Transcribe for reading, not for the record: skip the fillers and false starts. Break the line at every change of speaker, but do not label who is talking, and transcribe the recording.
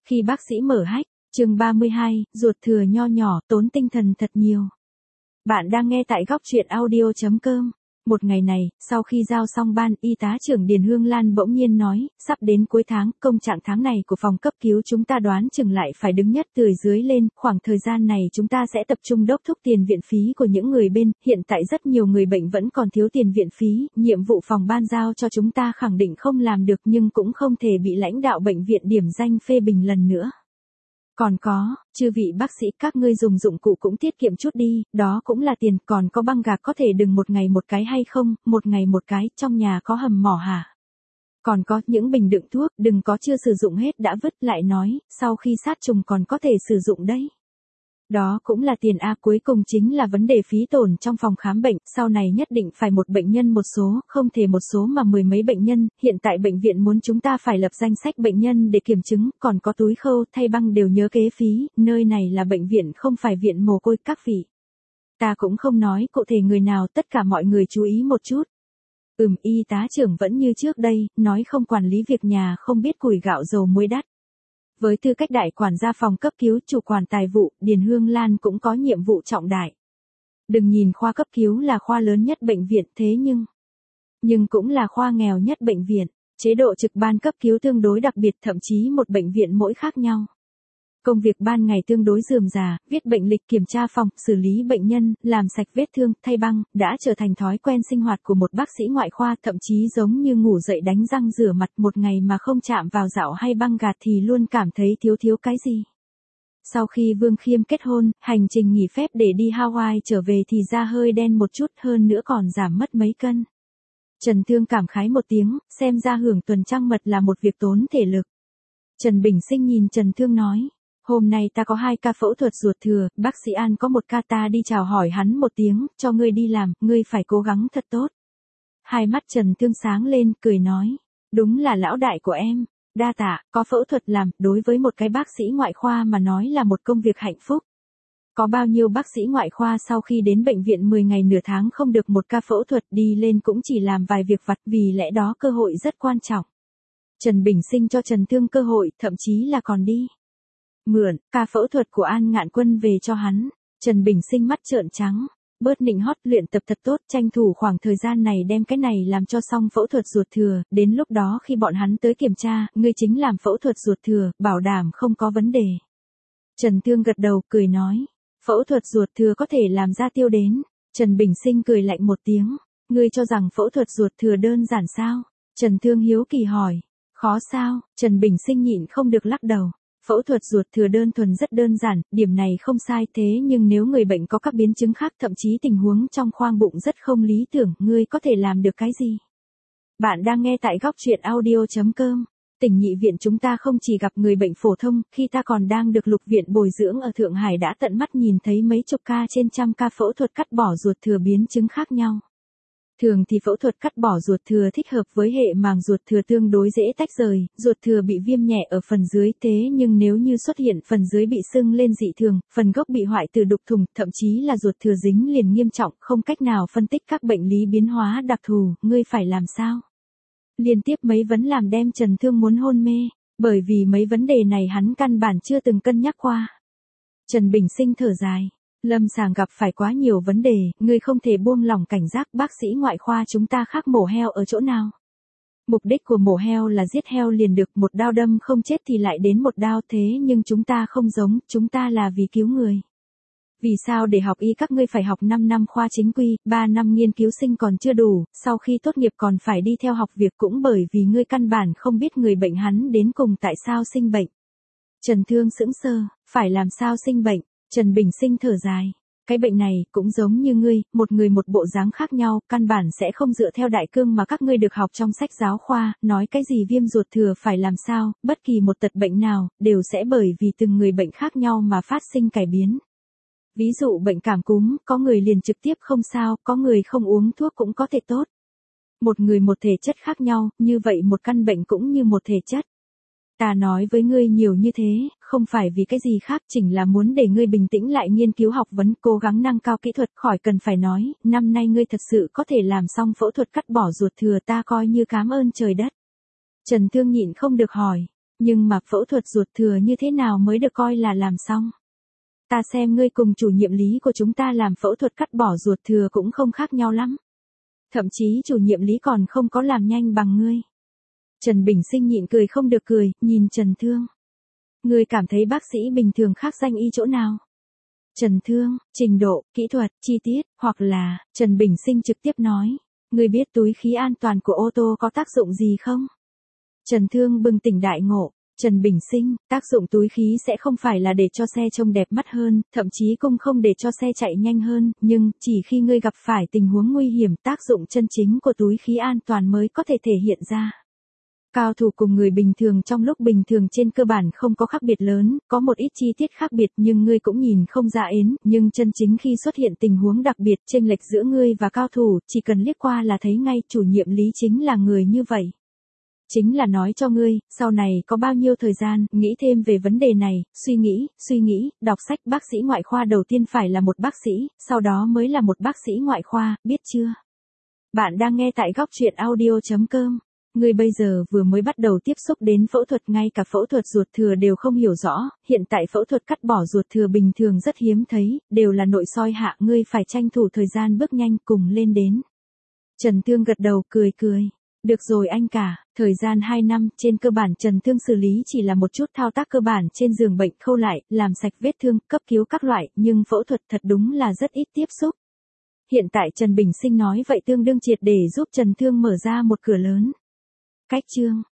Khi bác sĩ mở hách, chương 32, ruột thừa nho nhỏ, tốn tinh thần thật nhiều. Bạn đang nghe tại góc truyện audio.com. Một ngày này, sau khi giao xong ban, y tá trưởng Điền Hương Lan bỗng nhiên nói, sắp đến cuối tháng, công trạng tháng này của phòng cấp cứu chúng ta đoán chừng lại phải đứng nhất từ dưới lên, khoảng thời gian này chúng ta sẽ tập trung đốc thúc tiền viện phí của những người bên, hiện tại rất nhiều người bệnh vẫn còn thiếu tiền viện phí, nhiệm vụ phòng ban giao cho chúng ta khẳng định không làm được nhưng cũng không thể bị lãnh đạo bệnh viện điểm danh phê bình lần nữa. Còn có, chư vị bác sĩ các ngươi dùng dụng cụ cũng tiết kiệm chút đi, đó cũng là tiền, còn có băng gạc có thể đừng một ngày một cái hay không, một ngày một cái, trong nhà có hầm mỏ hả? Còn có những bình đựng thuốc, đừng có chưa sử dụng hết đã vứt lại nói, sau khi sát trùng còn có thể sử dụng đấy. Đó cũng là tiền A, cuối cùng chính là vấn đề phí tổn trong phòng khám bệnh, sau này nhất định phải một bệnh nhân một số, không thể một số mà mười mấy bệnh nhân, hiện tại bệnh viện muốn chúng ta phải lập danh sách bệnh nhân để kiểm chứng, còn có túi khâu, thay băng đều nhớ kế phí, nơi này là bệnh viện không phải viện mồ côi các vị. Ta cũng không nói cụ thể người nào, tất cả mọi người chú ý một chút. Y tá trưởng vẫn như trước đây, nói không quản lý việc nhà không biết củi gạo dầu muối đắt. Với tư cách đại quản gia phòng cấp cứu, chủ quản tài vụ, Điền Hương Lan cũng có nhiệm vụ trọng đại. Đừng nhìn khoa cấp cứu là khoa lớn nhất bệnh viện thế nhưng cũng là khoa nghèo nhất bệnh viện. Chế độ trực ban cấp cứu tương đối đặc biệt, thậm chí một bệnh viện mỗi khác nhau. Công việc ban ngày tương đối rườm rà, viết bệnh lịch, kiểm tra phòng, xử lý bệnh nhân, làm sạch vết thương, thay băng, đã trở thành thói quen sinh hoạt của một bác sĩ ngoại khoa, thậm chí giống như ngủ dậy đánh răng rửa mặt, một ngày mà không chạm vào dạo hay băng gạt thì luôn cảm thấy thiếu cái gì. Sau khi Vương Khiêm kết hôn, hành trình nghỉ phép để đi Hawaii trở về thì da hơi đen một chút, hơn nữa còn giảm mất mấy cân. Trần Thương cảm khái một tiếng, xem ra hưởng tuần trăng mật là một việc tốn thể lực. Trần Bình Sinh nhìn Trần Thương nói. Hôm nay ta có 2 ca phẫu thuật ruột thừa, bác sĩ An có 1 ca, ta đi chào hỏi hắn một tiếng, cho ngươi đi làm, ngươi phải cố gắng thật tốt. Hai mắt Trần Thương sáng lên, cười nói, đúng là lão đại của em, đa tạ, có phẫu thuật làm, đối với một cái bác sĩ ngoại khoa mà nói là một công việc hạnh phúc. Có bao nhiêu bác sĩ ngoại khoa sau khi đến bệnh viện 10 ngày nửa tháng không được một ca phẫu thuật đi lên cũng chỉ làm vài việc vặt, vì lẽ đó cơ hội rất quan trọng. Trần Bình Sinh cho Trần Thương cơ hội, thậm chí là còn đi mượn ca phẫu thuật của An Ngạn Quân về cho hắn. Trần Bình Sinh mắt trợn trắng, bớt nịnh hót, luyện tập thật tốt, tranh thủ khoảng thời gian này đem cái này làm cho xong phẫu thuật ruột thừa, đến lúc đó khi bọn hắn tới kiểm tra, ngươi chính làm phẫu thuật ruột thừa, bảo đảm không có vấn đề. Trần Thương gật đầu, cười nói, phẫu thuật ruột thừa có thể làm ra tiêu đến. Trần Bình Sinh cười lạnh một tiếng, ngươi cho rằng phẫu thuật ruột thừa đơn giản sao? Trần Thương hiếu kỳ hỏi, khó sao? Trần Bình Sinh nhịn không được lắc đầu. Phẫu thuật ruột thừa đơn thuần rất đơn giản, điểm này không sai, thế nhưng nếu người bệnh có các biến chứng khác, thậm chí tình huống trong khoang bụng rất không lý tưởng, ngươi có thể làm được cái gì? Bạn đang nghe tại góc truyện audio.com. Tỉnh nhị viện chúng ta không chỉ gặp người bệnh phổ thông, khi ta còn đang được lục viện bồi dưỡng ở Thượng Hải đã tận mắt nhìn thấy mấy chục ca trên trăm ca phẫu thuật cắt bỏ ruột thừa biến chứng khác nhau. Thường thì phẫu thuật cắt bỏ ruột thừa thích hợp với hệ màng ruột thừa tương đối dễ tách rời, ruột thừa bị viêm nhẹ ở phần dưới, thế nhưng nếu như xuất hiện phần dưới bị sưng lên dị thường, phần gốc bị hoại tử đục thủng, thậm chí là ruột thừa dính liền nghiêm trọng, không cách nào phân tích các bệnh lý biến hóa đặc thù, ngươi phải làm sao? Liên tiếp mấy vấn làm đem Trần Thương muốn hôn mê, bởi vì mấy vấn đề này hắn căn bản chưa từng cân nhắc qua. Trần Bình Sinh thở dài. Lâm sàng gặp phải quá nhiều vấn đề, ngươi không thể buông lỏng cảnh giác, bác sĩ ngoại khoa chúng ta khác mổ heo ở chỗ nào. Mục đích của mổ heo là giết heo liền được, một đao đâm không chết thì lại đến một đao, thế nhưng chúng ta không giống, chúng ta là vì cứu người. Vì sao để học y các ngươi phải học 5 năm khoa chính quy, 3 năm nghiên cứu sinh còn chưa đủ, sau khi tốt nghiệp còn phải đi theo học việc, cũng bởi vì ngươi căn bản không biết người bệnh hắn đến cùng tại sao sinh bệnh. Trần Thương sững sờ, phải làm sao sinh bệnh? Trần Bình Sinh thở dài, cái bệnh này cũng giống như ngươi, một người một bộ dáng khác nhau, căn bản sẽ không dựa theo đại cương mà các ngươi được học trong sách giáo khoa, nói cái gì viêm ruột thừa phải làm sao, bất kỳ một tật bệnh nào, đều sẽ bởi vì từng người bệnh khác nhau mà phát sinh cải biến. Ví dụ bệnh cảm cúm, có người liền trực tiếp không sao, có người không uống thuốc cũng có thể tốt. Một người một thể chất khác nhau, như vậy một căn bệnh cũng như một thể chất. Ta nói với ngươi nhiều như thế, không phải vì cái gì khác, chỉnh là muốn để ngươi bình tĩnh lại nghiên cứu học vấn, cố gắng nâng cao kỹ thuật, khỏi cần phải nói, năm nay ngươi thật sự có thể làm xong phẫu thuật cắt bỏ ruột thừa, ta coi như cảm ơn trời đất. Trần Thương nhịn không được hỏi, Nhưng mà phẫu thuật ruột thừa như thế nào mới được coi là làm xong? Ta xem ngươi cùng chủ nhiệm lý của chúng ta làm phẫu thuật cắt bỏ ruột thừa cũng không khác nhau lắm. Thậm chí chủ nhiệm lý còn không có làm nhanh bằng ngươi. Trần Bình Sinh nhịn cười không được cười, nhìn Trần Thương. Ngươi cảm thấy bác sĩ bình thường khác danh y chỗ nào? Trần Thương, trình độ, kỹ thuật, chi tiết, hoặc là, Trần Bình Sinh trực tiếp nói. Ngươi biết túi khí an toàn của ô tô có tác dụng gì không? Trần Thương bừng tỉnh đại ngộ. Trần Bình Sinh, tác dụng túi khí sẽ không phải là để cho xe trông đẹp mắt hơn, thậm chí cũng không để cho xe chạy nhanh hơn, nhưng, chỉ khi ngươi gặp phải tình huống nguy hiểm tác dụng chân chính của túi khí an toàn mới có thể thể hiện ra. Cao thủ cùng người bình thường trong lúc bình thường trên cơ bản không có khác biệt lớn, có một ít chi tiết khác biệt nhưng ngươi cũng nhìn không ra ến, nhưng chân chính khi xuất hiện tình huống đặc biệt chênh lệch giữa ngươi và cao thủ, chỉ cần liếc qua là thấy ngay chủ nhiệm lý chính là người như vậy. Chính là nói cho ngươi, sau này có bao nhiêu thời gian, nghĩ thêm về vấn đề này, suy nghĩ, đọc sách bác sĩ ngoại khoa đầu tiên phải là một bác sĩ, sau đó mới là một bác sĩ ngoại khoa, biết chưa? Bạn đang nghe tại góc truyện audio.com. Ngươi bây giờ vừa mới bắt đầu tiếp xúc đến phẫu thuật, ngay cả phẫu thuật ruột thừa đều không hiểu rõ, hiện tại phẫu thuật cắt bỏ ruột thừa bình thường rất hiếm thấy, đều là nội soi hạ, ngươi phải tranh thủ thời gian bước nhanh cùng lên đến. Trần Thương gật đầu cười. Được rồi anh cả, thời gian 2 năm, trên cơ bản Trần Thương xử lý chỉ là một chút thao tác cơ bản trên giường bệnh, khâu lại, làm sạch vết thương, cấp cứu các loại, nhưng phẫu thuật thật đúng là rất ít tiếp xúc. Hiện tại Trần Bình Sinh nói vậy tương đương triệt để giúp Trần Thương mở ra một cửa lớn. Cách chương